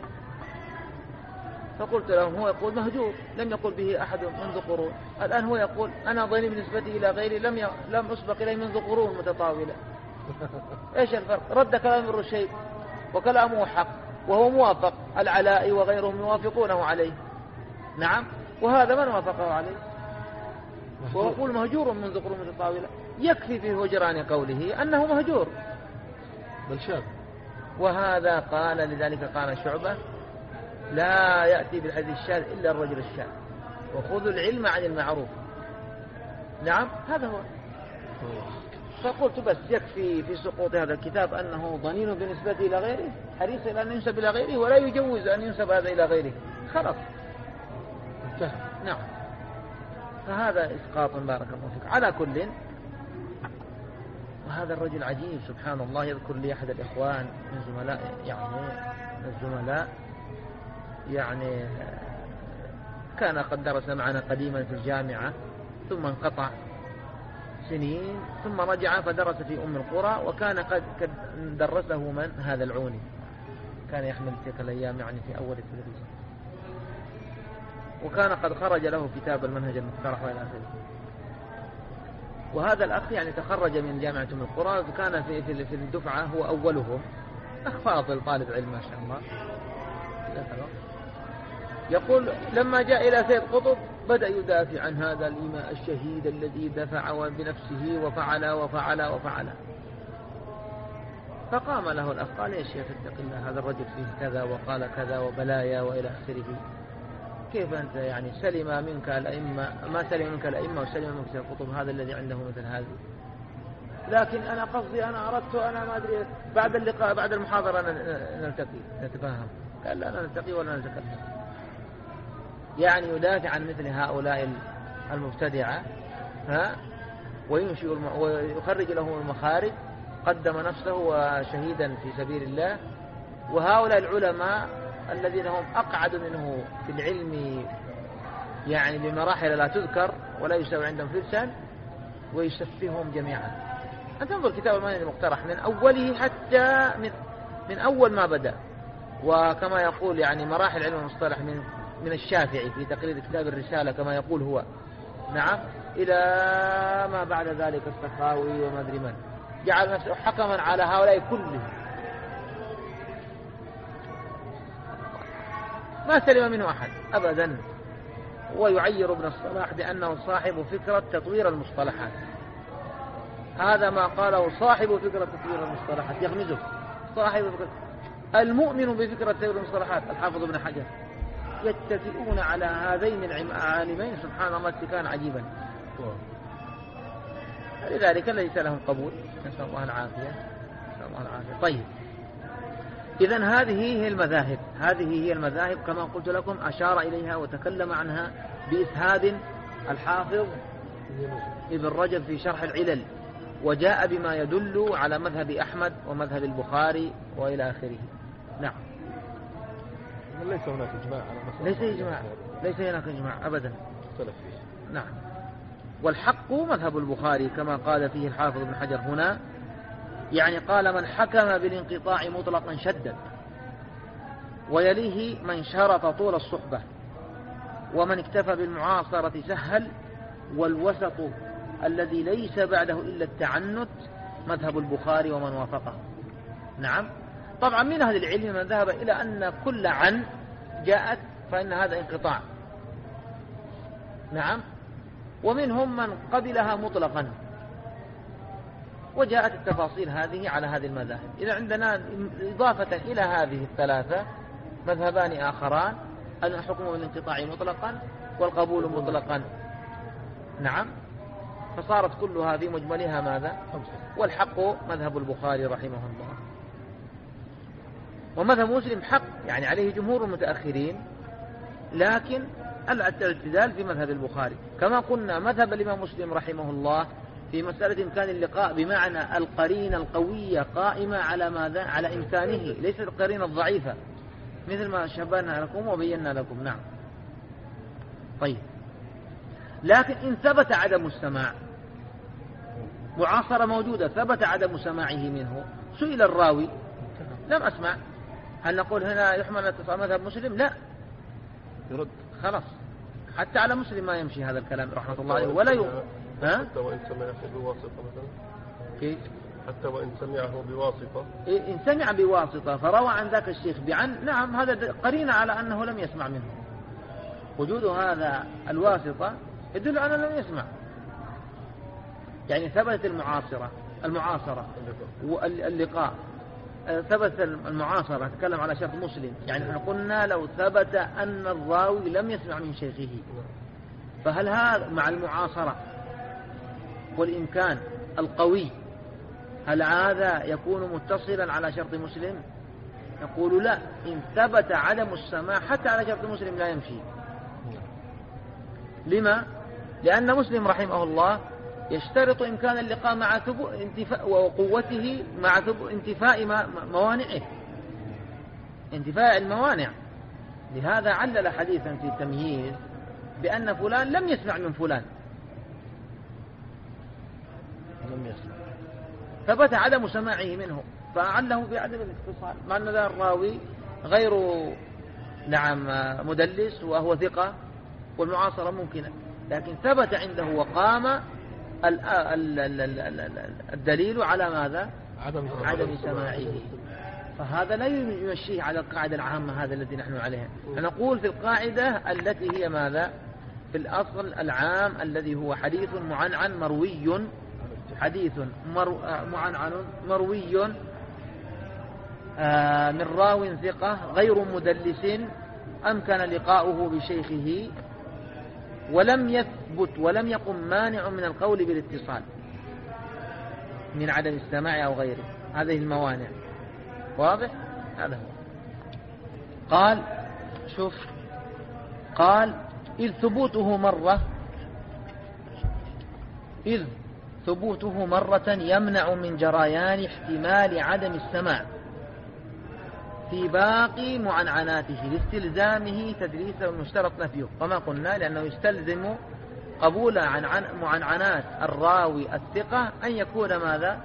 فقلت لهم هو يقول مهجور لم يقل به أحد منذ قرون، الآن هو يقول أنا ضني بالنسبة إلى غيري لم أسبق إليه منذ قرون متطاولة. إيش الفرق؟ رد كلام ابن رشيد وكلامه حق وهو موافق، العلاء وغيرهم يوافقونه عليه. نعم، وهذا من وافقه عليه ويقول مهجور منذ قرون متطاولة. يكفي في هجران قوله أنه مهجور بل شاذ. وهذا قال لذلك قال شعبة: لا يأتي بالحديث الشاذ إلا الرجل الشاذ، وخذوا العلم عن المعروف. نعم، هذا هو. فقلت بس يكفي في سقوط هذا الكتاب أنه ضنين بالنسبة إلى غيره، حريص إلى أن ينسب إلى غيره ولا يجوز أن ينسب هذا إلى غيره، خلاص انتهى. نعم، فهذا إسقاط بارك الله فيك. على كل، وهذا الرجل عجيب سبحان الله. يذكر لي أحد الإخوان من الزملاء يعني كان قد درس معنا قديما في الجامعة، ثم انقطع سنين، ثم رجع فدرس في أم القرى، وكان قد درسه من هذا العوني، كان يحمل تلك الأيام يعني في أول التلفزيون. وكان قد خرج له كتاب المنهج المقترح وإلى آخره. وهذا الأخ يعني تخرج من جامعة أم القرى، وكان في الدفعة هو أولهم، أخ فاضل طالب علم ما شاء الله. يقول لما جاء إلى سيد قطب بدأ يدافع عن هذا الإمام الشهيد الذي دفع بنفسه وفعل وفعل وفعل. فقام له الأخ قال: يا شيخ اتق الله، هذا الرجل فيه كذا وقال كذا وبلايا وإلى آخره، كيف أنت يعني سلم منك الأئمة، ما سلم منك الأئمة وسلم منك سيد قطب هذا الذي عنده مثل هذه؟ لكن أنا قصدي، أنا أردت، أنا ما أدري، بعد اللقاء بعد المحاضرة نلتقي نتفاهم. قال: لا نلتقي ولا نتكلم. يعني يدافع عن مثل هؤلاء المبتدعة، ويخرج لهم المخارج، قدم نفسه وشهيدا في سبيل الله. وهؤلاء العلماء الذين هم أقعد منه في العلم يعني بمراحل لا تذكر ولا يساوي عندهم فرسان، ويسفههم جميعا. أنت انظر كتاب المنهج المقترح من أوله حتى من أول ما بدأ، وكما يقول يعني مراحل علم المصطلح من الشافعي في تقرير كتاب الرسالة كما يقول هو، نعم، إلى ما بعد ذلك السخاوي وما أدري من، جعل نفسه حكما على هؤلاء كلهم. ما سلم منه أحد أبدا. ويعير ابن الصلاح بأنه صاحب فكرة تطوير المصطلحات. هذا ما قاله صاحب فكرة تطوير المصطلحات، يغمزه صاحب فكرة. المؤمن بفكرة تطوير المصطلحات الحافظ ابن حجر، يتكئون على هذين العالمين سبحان الله اتكاء عجيبا. لذلك ليس لهم قبول، نسأل الله العافية، نسأل الله العافية. طيب، إذن هذه هي المذاهب كما قلت لكم، أشار إليها وتكلم عنها بإسهاد الحافظ ابن رجب في شرح العلل، وجاء بما يدل على مذهب أحمد ومذهب البخاري وإلى آخره. نعم. ليس هناك إجماع على مسألة، ليس هناك إجماع أبدا. نعم. والحق مذهب البخاري كما قال فيه الحافظ ابن حجر هنا، يعني قال: من حكم بالانقطاع مطلقا شدد، ويليه من شرط طول الصحبة، ومن اكتفى بالمعاصرة سهل، والوسط الذي ليس بعده إلا التعنت مذهب البخاري ومن وافقه. نعم. طبعا من أهل العلم من ذهب إلى أن كل عن جاءت فإن هذا انقطاع، نعم، ومنهم من قبلها مطلقا، وجاءت التفاصيل هذه على هذه المذاهب. إذا عندنا إضافة إلى هذه الثلاثة مذهبان آخران، الحكم بالانقطاع مطلقا والقبول مطلقا، نعم، فصارت كلها في مجملها ماذا؟ والحق مذهب البخاري رحمه الله. ومذهب مسلم حق، يعني عليه جمهور المتأخرين، لكن الاعتدال في مذهب البخاري. كما قلنا مذهب الإمام مسلم رحمه الله في مسألة إمكان اللقاء بمعنى القرينة القوية قائمة على ماذا؟ على إمكانه، ليس القرينة الضعيفة، مثل ما شبهنا لكم وبينا لكم. نعم. طيب، لكن إن ثبت عدم السماع، معاصرة موجودة ثبت عدم سماعه منه، سئل الراوي لم أسمع، هل نقول هنا يحمل اتصال مذهب مسلم؟ لا، يرد خلاص. حتى على مسلم ما يمشي هذا الكلام رحمة الله عليه، ولا حتى وإن سمعه بواسطة مثلا، كيف؟ حتى وإن سمعه بواسطة، إن سمع بواسطة فروى عن ذاك الشيخ بعن، نعم، هذا قرينة على أنه لم يسمع منه. وجود هذا الواسطة يدل على أنه لم يسمع. يعني ثبت المعاصرة واللقاء، ثبت المعاصرة، نتكلم على شرط مسلم. يعني احنا قلنا لو ثبت أن الراوي لم يسمع من شيخه، فهل هذا مع المعاصرة والإمكان القوي هل هذا يكون متصلا على شرط مسلم؟ يقول لا، إن ثبت عدم السماع حتى على شرط مسلم لا يمشي. لما؟ لأن مسلم رحمه الله يشترط إمكان اللقاء مع انتفاء وقوته مع انتفاء موانعه، انتفاء الموانع. لهذا علل حديثا في التمييز بأن فلان لم يسمع من فلان، لم يسمع، ثبت عدم سماعه منه، فأعله بعدم الاتصال، مع أن ذا الراوي غير نعم مدلس وهو ثقة، والمعاصرة ممكنة، لكن ثبت عنده وقام الدليل على ماذا؟ عدم سماعه، فهذا لا يمشيه على القاعدة العامة هذا الذي نحن عليها. نقول في القاعدة التي هي ماذا؟ في الأصل العام الذي هو حديث معنعن مروي، حديث معنعن مروي من راو ثقة غير مدلس أمكن لقاؤه بشيخه ولم يثبت ولم يقم مانع من القول بالاتصال من عدم السماع أو غيره، هذه الموانع. واضح؟ هذا هو. قال شوف، قال إذ ثبوته مرة يمنع من جريان احتمال عدم السماع في باقي معنعناته لاستلزامه تدريس المشترط نفيه، فما قلنا لأنه يستلزم قبول معنعنات الراوي الثقة أن يكون ماذا؟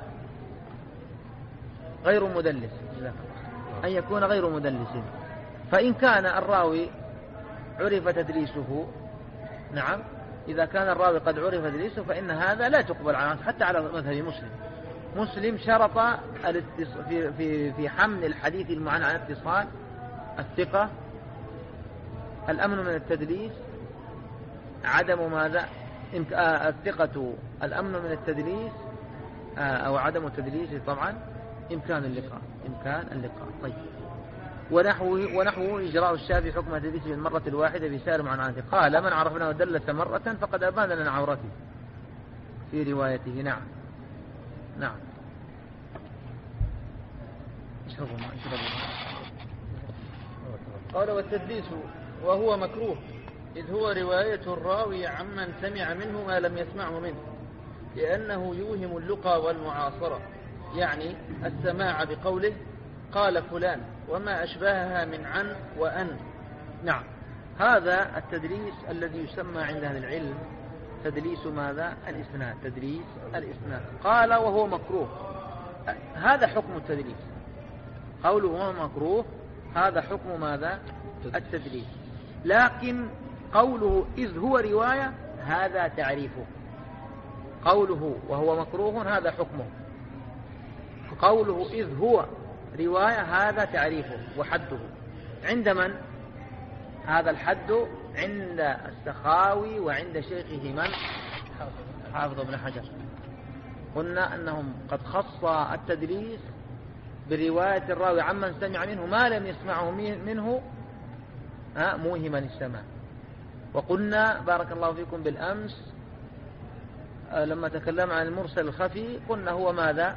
غير مدلس، أن يكون غير مدلس. فإن كان الراوي عرف تدريسه، نعم، إذا كان الراوي قد عرف تدريسه فإن هذا لا تقبل عنه، حتى على مذهب مسلم شرط في حمل الحديث المعنى عن اتصال الثقة الأمن من التدليس، عدم ماذا؟ الثقة الأمن من التدليس أو عدم التدليس طبعا، إمكان اللقاء. طيب، ونحوه إجراء الشافعي حكم التدليس بالمرة الواحدة بسائر معناته. قال من عرفناه دلس مرة فقد أبان لنا عورته في روايته. نعم. قال والتدليس وهو مكروه إذ هو رواية الراوي عمن سمع منه ما لم يسمعه منه، لأنه يوهم اللقى والمعاصرة، يعني السماع بقوله قال فلان وما أشبهها من عن وأن. نعم، هذا التدليس الذي يسمى عند أهل العلم تدليس ماذا؟ الإسناد، تدليس الإسناد. قال وهو مكروه، هذا حكم التدليس. قوله هو مكروه هذا حكم ماذا؟ التدليس. لكن قوله إذ هو رواية هذا تعريفه. قوله وهو مكروه هذا حكمه، قوله إذ هو رواية هذا تعريفه وحده. عند من؟ هذا الحد عند السخاوي وعند شيخه من؟ حافظ ابن حجر. قلنا أنهم قد خص التدليس برواية الراوي عمن سمع منه ما لم يسمعه منه موهما السماع. وقلنا بارك الله فيكم بالأمس لما تكلم عن المرسل الخفي قلنا هو ماذا؟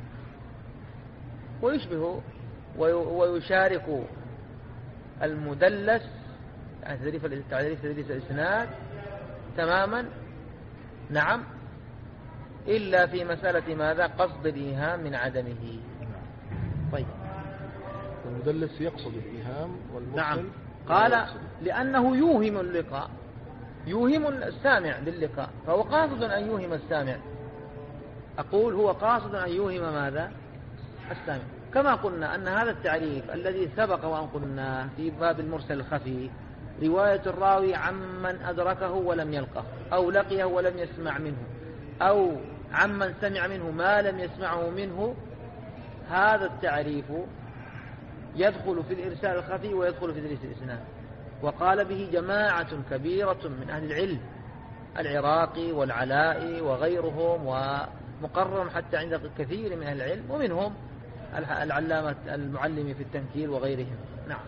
ويشبه ويشارك المدلس، يعني تعريف تدليس الإسناد تماما. نعم، إلا في مسألة ماذا؟ قصد الإيهام من عدمه. طيب، المدلس يقصد الإيهام والمرسل. نعم، قال لأنه يوهم اللقاء، يوهم السامع باللقاء، فهو قاصد أن يوهم السامع. أقول هو قاصد أن يوهم ماذا؟ السامع. كما قلنا أن هذا التعريف الذي سبق وأن قلنا في باب المرسل الخفي رواية الراوي عمن أدركه ولم يلقه، أو لقيه ولم يسمع منه، أو عمن سمع منه ما لم يسمعه منه، هذا التعريف يدخل في الإرسال الخفي ويدخل في تدليس الإسناد. وقال به جماعة كبيرة من أهل العلم، العراقي والعلاء وغيرهم، ومقرر حتى عند كثير من أهل العلم، ومنهم العلامة المعلم في التنكير وغيرهم. نعم.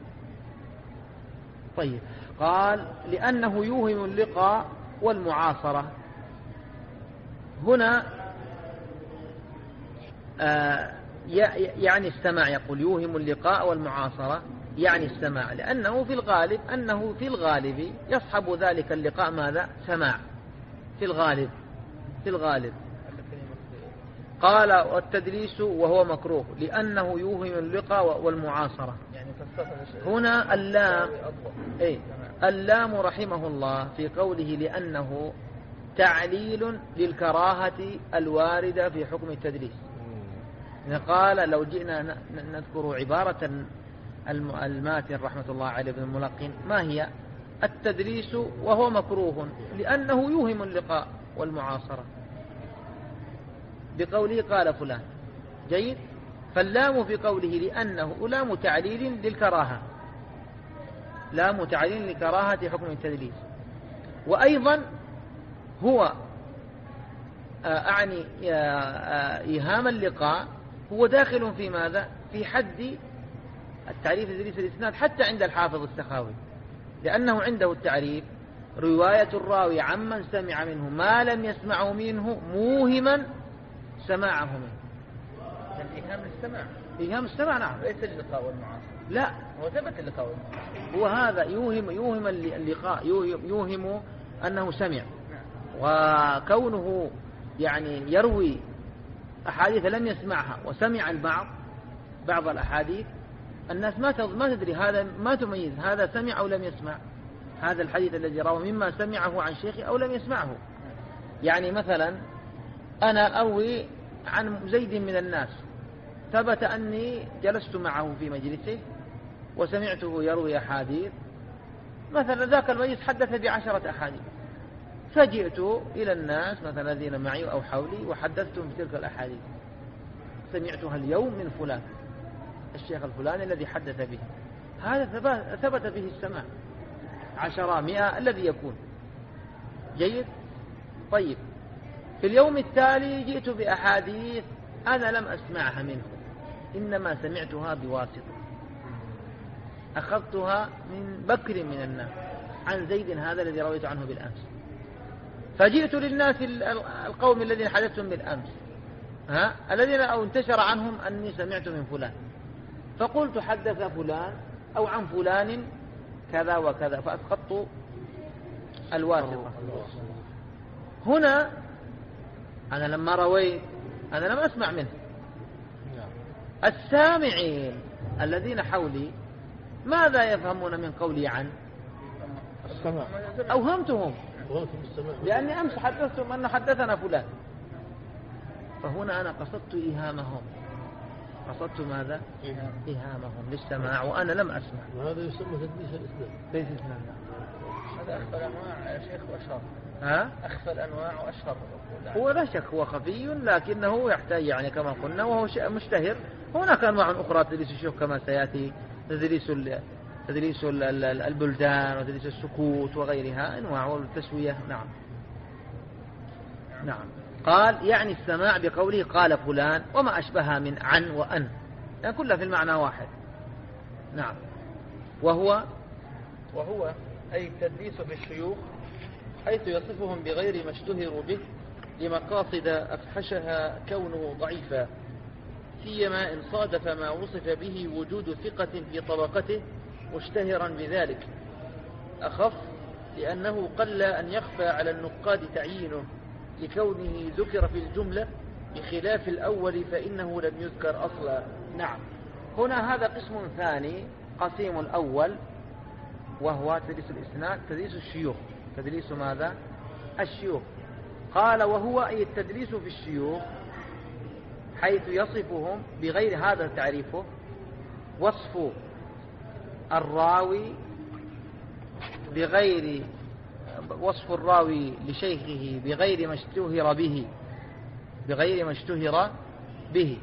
طيب، قال لأنه يوهم اللقاء والمعاصرة. هنا يعني السماع، يقول يوهم اللقاء والمعاصرة يعني السماع، لأنه في الغالب يصحب ذلك اللقاء ماذا؟ سماع في الغالب. قال والتدليس وهو مكروه لأنه يوهم اللقاء والمعاصرة. هنا اللام رحمه الله في قوله لأنه تعليل للكراهة الواردة في حكم التدليس. قال لو جئنا نذكر عبارة الماتن رحمة الله عليه بن الملقن ما هي؟ التدليس وهو مكروه لأنه يوهم اللقاء والمعاصرة بقوله قال فلان. جيد. فاللام في قوله لأنه لام تعليل للكراهة، لام تعليل لكراهة حكم التدليس. وأيضا هو أعني إيهام اللقاء هو داخل في ماذا؟ في حد التعريف تدليس الإسناد حتى عند الحافظ السخاوي، لأنه عنده التعريف رواية الراوي عمن سمع منه ما لم يسمعه منه موهما سماعه منه. إيهام السماع. إيهام السماع نعم، ليس اللقاء والمعاصرة. لا، هو ثبت اللقاء والمعاصرة. هو هذا يوهم اللقاء، يوهم أنه سمع. وكونه يعني يروي أحاديث لم يسمعها وسمع بعض الأحاديث، الناس ما تدري، هذا ما تميز هذا سمع أو لم يسمع، هذا الحديث الذي روى مما سمعه عن شيخه أو لم يسمعه. يعني مثلا أنا أروي عن زيد من الناس، ثبت أني جلست معه في مجلسه وسمعته يروي أحاديث، مثلا ذاك المجلس حدث ب10 أحاديث، فجئت إلى الناس مثلا الذين معي أو حولي وحدثتهم بتلك الأحاديث، سمعتها اليوم من فلان الشيخ الفلاني الذي حدث به، هذا ثبت به السماع 10 100 الذي يكون. جيد. طيب في اليوم التالي جئت بأحاديث أنا لم أسمعها منه، إنما سمعتها بواسطة، أخذتها من بكر من الناس عن زيد هذا الذي رويت عنه بالأمس، فجئت للناس القوم الذين حدثتهم بالأمس الذين أو انتشر عنهم أني سمعت من فلان، فقلت حدث فلان أو عن فلان كذا وكذا، فأسقطت الواسطة. هنا أنا لما رويت أنا لم أسمع منه، السامعين الذين حولي ماذا يفهمون من قولي عن؟ السمع. أوهمتهم، لأني أمس حدثتهم أن حدثنا فلان، فهنا أنا قصدت إيهامهم، قصدت ماذا؟ إيهامهم للسماع وأنا لم أسمع. وهذا يسمى تدليس الإسناد. ليس إسناد. هذا أخفى الأنواع يا شيخ وأشهر. أخفى الأنواع وأشهر. هو لا شك هو خفي، لكنه يحتاج يعني كما قلنا وهو مشتهر. هناك أنواع أخرى تدليس الشيوخ كما سيأتي، تدليس البلدان وتدليس السكوت وغيرها أنواع، والتسوية. نعم. نعم. قال يعني السماع بقوله قال فلان وما أشبهها من عن وأن، يعني كلها في المعنى واحد. نعم. وهو أي التدليس في الشيوخ حيث يصفهم بغير ما اشتهروا به لمقاصد أفحشها كونه ضعيفا، سيما إن صادف ما وصف به وجود ثقة في طبقته مشتهرا بذلك، أخف لأنه قل أن يخفى على النقاد تعيينه لكونه ذكر في الجملة، بخلاف الأول فإنه لم يذكر أصلا. نعم. هنا هذا قسم ثاني، قسيم الأول وهو تدليس الإسناد، تدليس الشيوخ. تدليس ماذا؟ الشيوخ. قال وهو أي التدليس في الشيوخ حيث يصفهم بغير هذا تعريفه، وصف الراوي بغير وصف الراوي لشيخه بغير ما اشتهر به، بغير ما اشتهر به.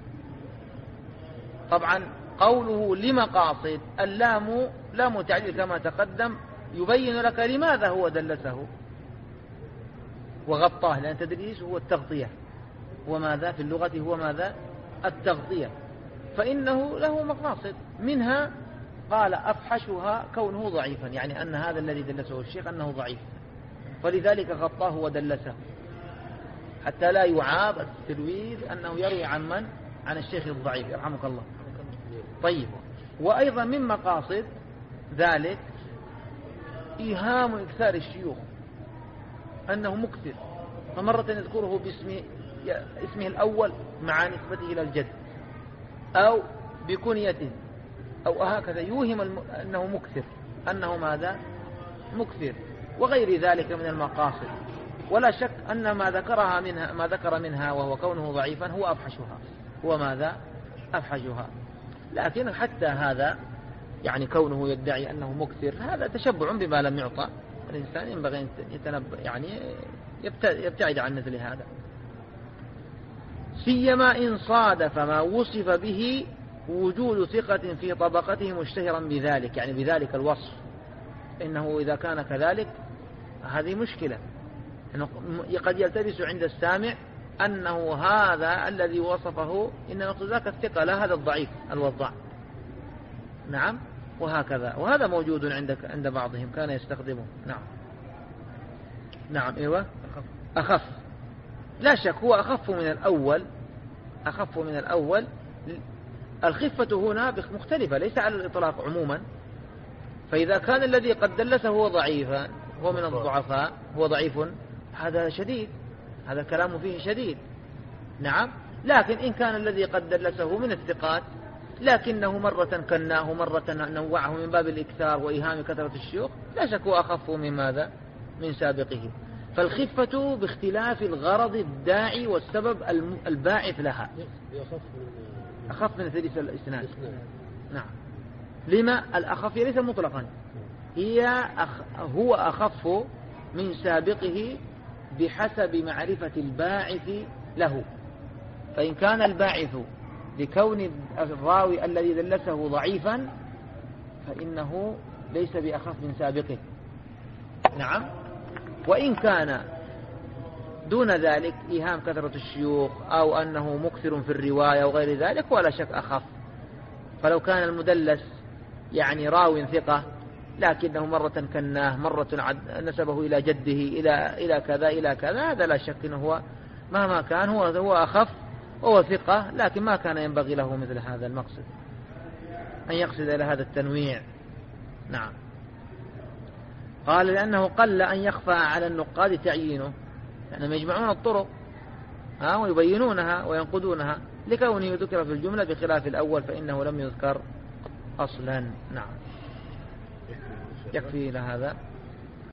طبعا قوله لمقاصد، اللام لام تعليل كما تقدم، يبين لك لماذا هو دلسه وغطاه، لأن التدليس هو التغطية، وماذا في اللغة هو ماذا؟ التغطية، فإنه له مقاصد، منها قال أفحشها كونه ضعيفا، يعني أن هذا الذي دلسه الشيخ أنه ضعيف، فلذلك غطاه ودلسه حتى لا يعاب التلويث أنه يروي عن من؟ عن الشيخ الضعيف يرحمك الله. طيب. وأيضا من مقاصد ذلك إيهام إكثار الشيوخ أنه مكثر، فمرة يذكره اسمه الأول مع نسبته إلى الجد، أو بكنيته، أو هكذا يوهم أنه مكثر، أنه ماذا؟ مكثر، وغير ذلك من المقاصد. ولا شك أن ما ذكر منها وهو كونه ضعيفا هو أفحشها، هو ماذا؟ أفحشها. لكن حتى هذا يعني كونه يدعي أنه مكثر هذا تشبع بما لم يعطى. الإنسان ينبغي أن يتنبأ يعني يبتعد عن مثل هذا، سيما إن صادف ما وصف به وجود ثقة في طبقته مشتهرا بذلك، يعني بذلك الوصف، إنه إذا كان كذلك هذه مشكلة، إنه قد يلتبس عند السامع أنه هذا الذي وصفه إنما ذاك الثقة لا هذا الضعيف الوضاع. نعم، وهكذا، وهذا موجود عند بعضهم كان يستخدمه. نعم إيوه، أخف، لا شك هو أخف من الأول. الخفة هنا مختلفة، ليس على الإطلاق عموما. فإذا كان الذي قد دلسه هو ضعيفا، هو من الضعفاء، هو ضعيف، هذا شديد، هذا الكلام فيه شديد. نعم، لكن إن كان الذي قد دلسه من الثقات لكنه مرة كناه مرة نوعه من باب الإكثار وإيهام كثرة الشيوخ، لا شك هو أخف من ماذا؟ من سابقه. فالخفة باختلاف الغرض الداعي والسبب الباعث لها. أخف من ثلث الإسناد. نعم، لما الأخف ليس مطلقا، هو أخف من سابقه بحسب معرفة الباعث له. فإن كان الباعث لكون الراوي الذي دلسه ضعيفا فإنه ليس بأخف من سابقه. نعم، وإن كان دون ذلك إيهام كثرة الشيوخ أو أنه مكثر في الرواية وغير ذلك ولا شك أخف. فلو كان المدلس يعني راو ثقة لكنه مرة كناه، مرة نسبه إلى جده، إلى كذا إلى كذا، هذا لا شك أنه هو مهما كان هو أخف وهو ثقة، لكن ما كان ينبغي له مثل هذا المقصد أن يقصد إلى هذا التنويع. نعم، قال لأنه قل أن يخفى على النقاد تعيينه، لأنهم يجمعون الطرق ويبينونها وينقدونها، لكونه ذكر في الجملة بخلاف الأول فإنه لم يذكر أصلا. نعم، يكفي لهذا.